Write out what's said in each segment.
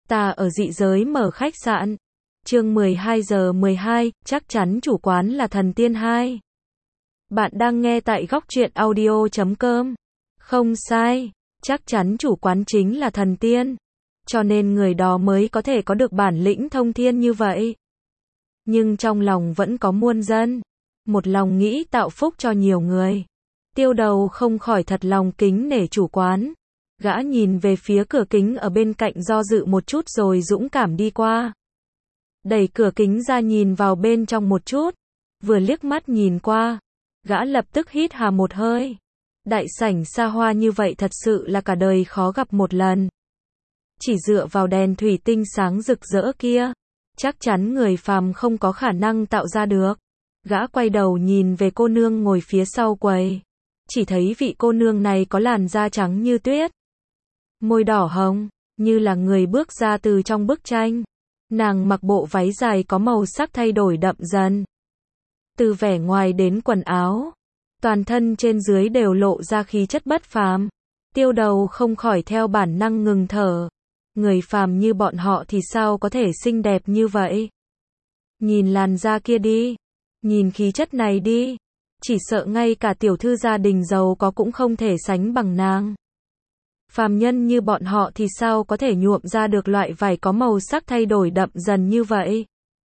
Ta ở dị giới mở khách sạn. Chương 12 giờ 12, chắc chắn chủ quán là thần tiên 2. Bạn đang nghe tại góc truyện audio.com. Không sai, chắc chắn chủ quán chính là thần tiên. Cho nên người đó mới có thể có được bản lĩnh thông thiên như vậy. Nhưng trong lòng vẫn có muôn dân. Một lòng nghĩ tạo phúc cho nhiều người. Tiêu Đầu không khỏi thật lòng kính nể chủ quán. Gã nhìn về phía cửa kính ở bên cạnh do dự một chút rồi dũng cảm đi qua. Đẩy cửa kính ra nhìn vào bên trong một chút. Vừa liếc mắt nhìn qua. Gã lập tức hít hà một hơi. Đại sảnh xa hoa như vậy thật sự là cả đời khó gặp một lần. Chỉ dựa vào đèn thủy tinh sáng rực rỡ kia. Chắc chắn người phàm không có khả năng tạo ra được. Gã quay đầu nhìn về cô nương ngồi phía sau quầy. Chỉ thấy vị cô nương này có làn da trắng như tuyết. Môi đỏ hồng, như là người bước ra từ trong bức tranh. Nàng mặc bộ váy dài có màu sắc thay đổi đậm dần. Từ vẻ ngoài đến quần áo, toàn thân trên dưới đều lộ ra khí chất bất phàm. Tiêu Đầu không khỏi theo bản năng ngừng thở. Người phàm như bọn họ thì sao có thể xinh đẹp như vậy? Nhìn làn da kia đi, nhìn khí chất này đi, chỉ sợ ngay cả tiểu thư gia đình giàu có cũng không thể sánh bằng nàng. Phàm nhân như bọn họ thì sao có thể nhuộm ra được loại vải có màu sắc thay đổi đậm dần như vậy?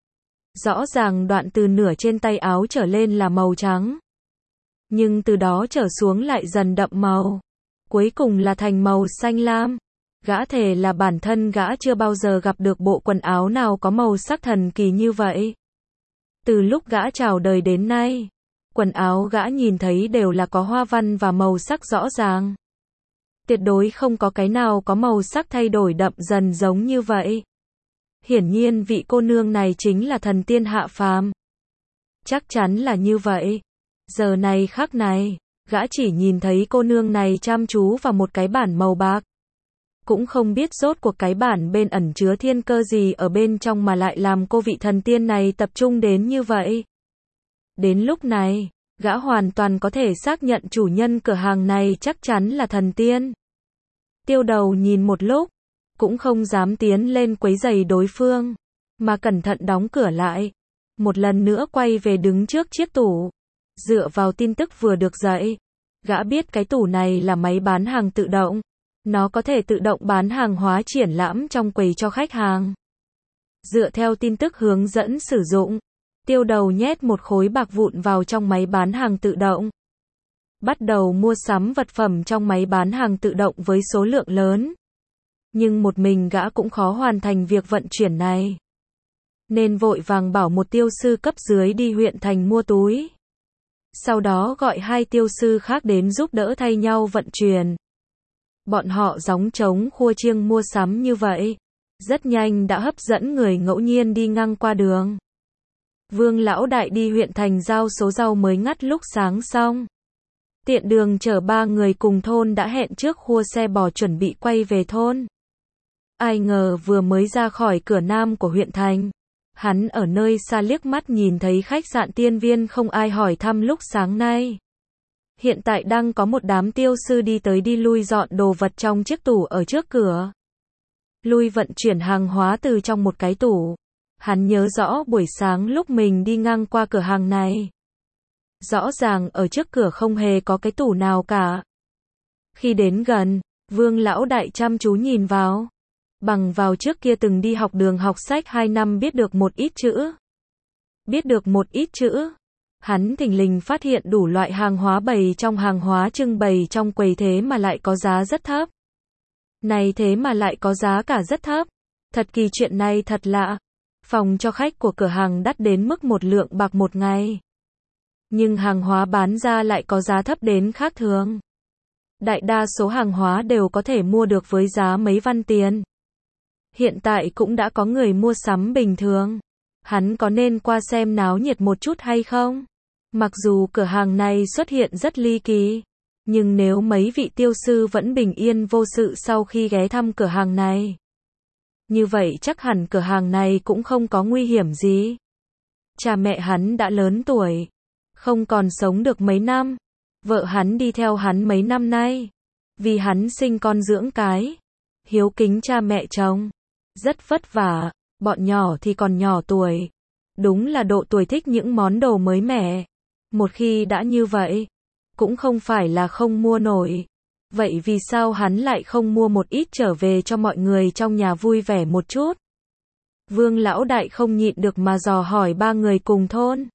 Rõ ràng đoạn từ nửa trên tay áo trở lên là màu trắng. Nhưng từ đó trở xuống lại dần đậm màu. Cuối cùng là thành màu xanh lam. Gã thề là bản thân gã chưa bao giờ gặp được bộ quần áo nào có màu sắc thần kỳ như vậy. Từ lúc gã chào đời đến nay, quần áo gã nhìn thấy đều là có hoa văn và màu sắc rõ ràng. Tuyệt đối không có cái nào có màu sắc thay đổi đậm dần giống như vậy. Hiển nhiên vị cô nương này chính là thần tiên hạ phàm. Chắc chắn là như vậy. Giờ này khắc này, gã chỉ nhìn thấy cô nương này chăm chú vào một cái bản màu bạc. Cũng không biết rốt cuộc cái bản bên ẩn chứa thiên cơ gì ở bên trong mà lại làm cô vị thần tiên này tập trung đến như vậy. Đến lúc này, gã hoàn toàn có thể xác nhận chủ nhân cửa hàng này chắc chắn là thần tiên. Tiêu Đầu nhìn một lúc, cũng không dám tiến lên quấy rầy đối phương, mà cẩn thận đóng cửa lại. Một lần nữa quay về đứng trước chiếc tủ. Dựa vào tin tức vừa được dạy, gã biết cái tủ này là máy bán hàng tự động. Nó có thể tự động bán hàng hóa triển lãm trong quầy cho khách hàng. Dựa theo tin tức hướng dẫn sử dụng, Tiêu Đầu nhét một khối bạc vụn vào trong máy bán hàng tự động. Bắt đầu mua sắm vật phẩm trong máy bán hàng tự động với số lượng lớn. Nhưng một mình gã cũng khó hoàn thành việc vận chuyển này. Nên vội vàng bảo một tiêu sư cấp dưới đi huyện thành mua túi. Sau đó gọi hai tiêu sư khác đến giúp đỡ thay nhau vận chuyển. Bọn họ gióng trống khua chiêng mua sắm như vậy. Rất nhanh đã hấp dẫn người ngẫu nhiên đi ngang qua đường. Vương lão đại đi huyện thành giao số rau mới ngắt lúc sáng xong. Tiện đường chở ba người cùng thôn đã hẹn trước khua xe bò chuẩn bị quay về thôn. Ai ngờ vừa mới ra khỏi cửa nam của huyện thành. Hắn ở nơi xa liếc mắt nhìn thấy khách sạn Tiên Viên không ai hỏi thăm lúc sáng nay. Hiện tại đang có một đám tiêu sư đi tới đi lui dọn đồ vật trong chiếc tủ ở trước cửa. Lui vận chuyển hàng hóa từ trong một cái tủ. Hắn nhớ rõ buổi sáng lúc mình đi ngang qua cửa hàng này. Rõ ràng ở trước cửa không hề có cái tủ nào cả. Khi đến gần, Vương lão đại chăm chú nhìn vào. Bằng vào trước kia từng đi học đường học sách 2 năm biết được một ít chữ. Biết được một ít chữ. Hắn thình lình phát hiện đủ loại hàng hóa bày trong hàng hóa trưng bày trong quầy thế mà lại có giá rất thấp. Này thế mà lại có giá cả rất thấp. Thật kỳ, chuyện này thật lạ. Phòng cho khách của cửa hàng đắt đến mức 1 lượng bạc một ngày. Nhưng hàng hóa bán ra lại có giá thấp đến khác thường. Đại đa số hàng hóa đều có thể mua được với giá mấy văn tiền. Hiện tại cũng đã có người mua sắm bình thường. Hắn có nên qua xem náo nhiệt một chút hay không? Mặc dù cửa hàng này xuất hiện rất ly kỳ, nhưng nếu mấy vị tiêu sư vẫn bình yên vô sự sau khi ghé thăm cửa hàng này, như vậy chắc hẳn cửa hàng này cũng không có nguy hiểm gì. Cha mẹ hắn đã lớn tuổi, không còn sống được mấy năm. Vợ hắn đi theo hắn mấy năm nay, vì hắn sinh con dưỡng cái, hiếu kính cha mẹ chồng. Rất vất vả, bọn nhỏ thì còn nhỏ tuổi. Đúng là độ tuổi thích những món đồ mới mẻ. Một khi đã như vậy, cũng không phải là không mua nổi. Vậy vì sao hắn lại không mua một ít trở về cho mọi người trong nhà vui vẻ một chút? Vương lão đại không nhịn được mà dò hỏi ba người cùng thôn.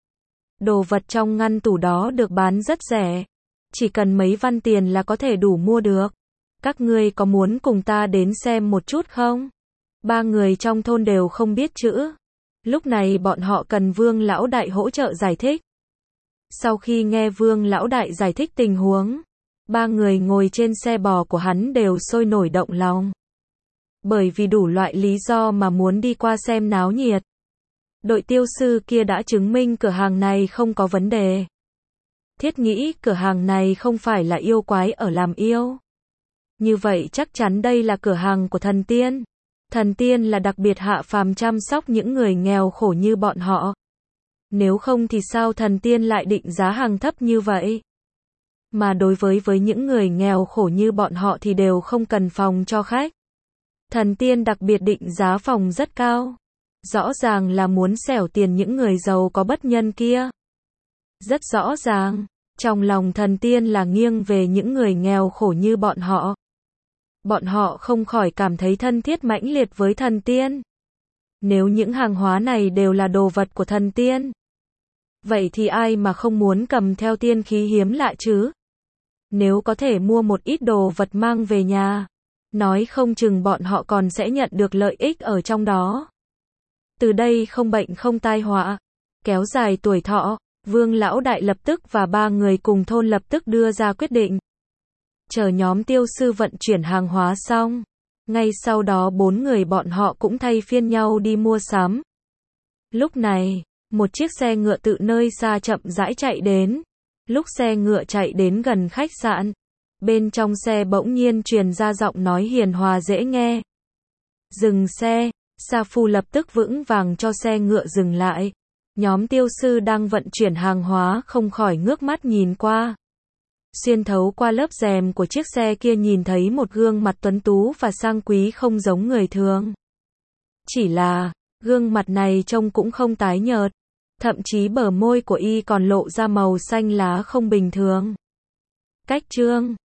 Đồ vật trong ngăn tủ đó được bán rất rẻ. Chỉ cần mấy văn tiền là có thể đủ mua được. Các ngươi có muốn cùng ta đến xem một chút không? Ba người trong thôn đều không biết chữ. Lúc này bọn họ cần Vương lão đại hỗ trợ giải thích. Sau khi nghe Vương lão đại giải thích tình huống, ba người ngồi trên xe bò của hắn đều sôi nổi động lòng. Bởi vì đủ loại lý do mà muốn đi qua xem náo nhiệt. Đội tiêu sư kia đã chứng minh cửa hàng này không có vấn đề. Thiết nghĩ cửa hàng này không phải là yêu quái ở làm yêu. Như vậy chắc chắn đây là cửa hàng của thần tiên. Thần tiên là đặc biệt hạ phàm chăm sóc những người nghèo khổ như bọn họ. Nếu không thì sao thần tiên lại định giá hàng thấp như vậy? Mà đối với những người nghèo khổ như bọn họ thì đều không cần phòng cho khách. Thần tiên đặc biệt định giá phòng rất cao. Rõ ràng là muốn xẻo tiền những người giàu có bất nhân kia. Rất rõ ràng, trong lòng thần tiên là nghiêng về những người nghèo khổ như bọn họ. Bọn họ không khỏi cảm thấy thân thiết mãnh liệt với thần tiên. Nếu những hàng hóa này đều là đồ vật của thần tiên, vậy thì ai mà không muốn cầm theo tiên khí hiếm lạ chứ? Nếu có thể mua một ít đồ vật mang về nhà, nói không chừng bọn họ còn sẽ nhận được lợi ích ở trong đó. Từ đây không bệnh không tai họa, kéo dài tuổi thọ. Vương lão đại lập tức và ba người cùng thôn lập tức đưa ra quyết định. Chờ nhóm tiêu sư vận chuyển hàng hóa xong, ngay sau đó bốn người bọn họ cũng thay phiên nhau đi mua sắm. Lúc này, một chiếc xe ngựa từ nơi xa chậm rãi chạy đến. Lúc xe ngựa chạy đến gần khách sạn, bên trong xe bỗng nhiên truyền ra giọng nói hiền hòa dễ nghe. Dừng xe, Sa Phu lập tức vững vàng cho xe ngựa dừng lại. Nhóm tiêu sư đang vận chuyển hàng hóa không khỏi ngước mắt nhìn qua. Xuyên thấu qua lớp rèm của chiếc xe kia nhìn thấy một gương mặt tuấn tú và sang quý không giống người thường. Chỉ là, gương mặt này trông cũng không tái nhợt. Thậm chí bờ môi của y còn lộ ra màu xanh lá không bình thường. Cách chương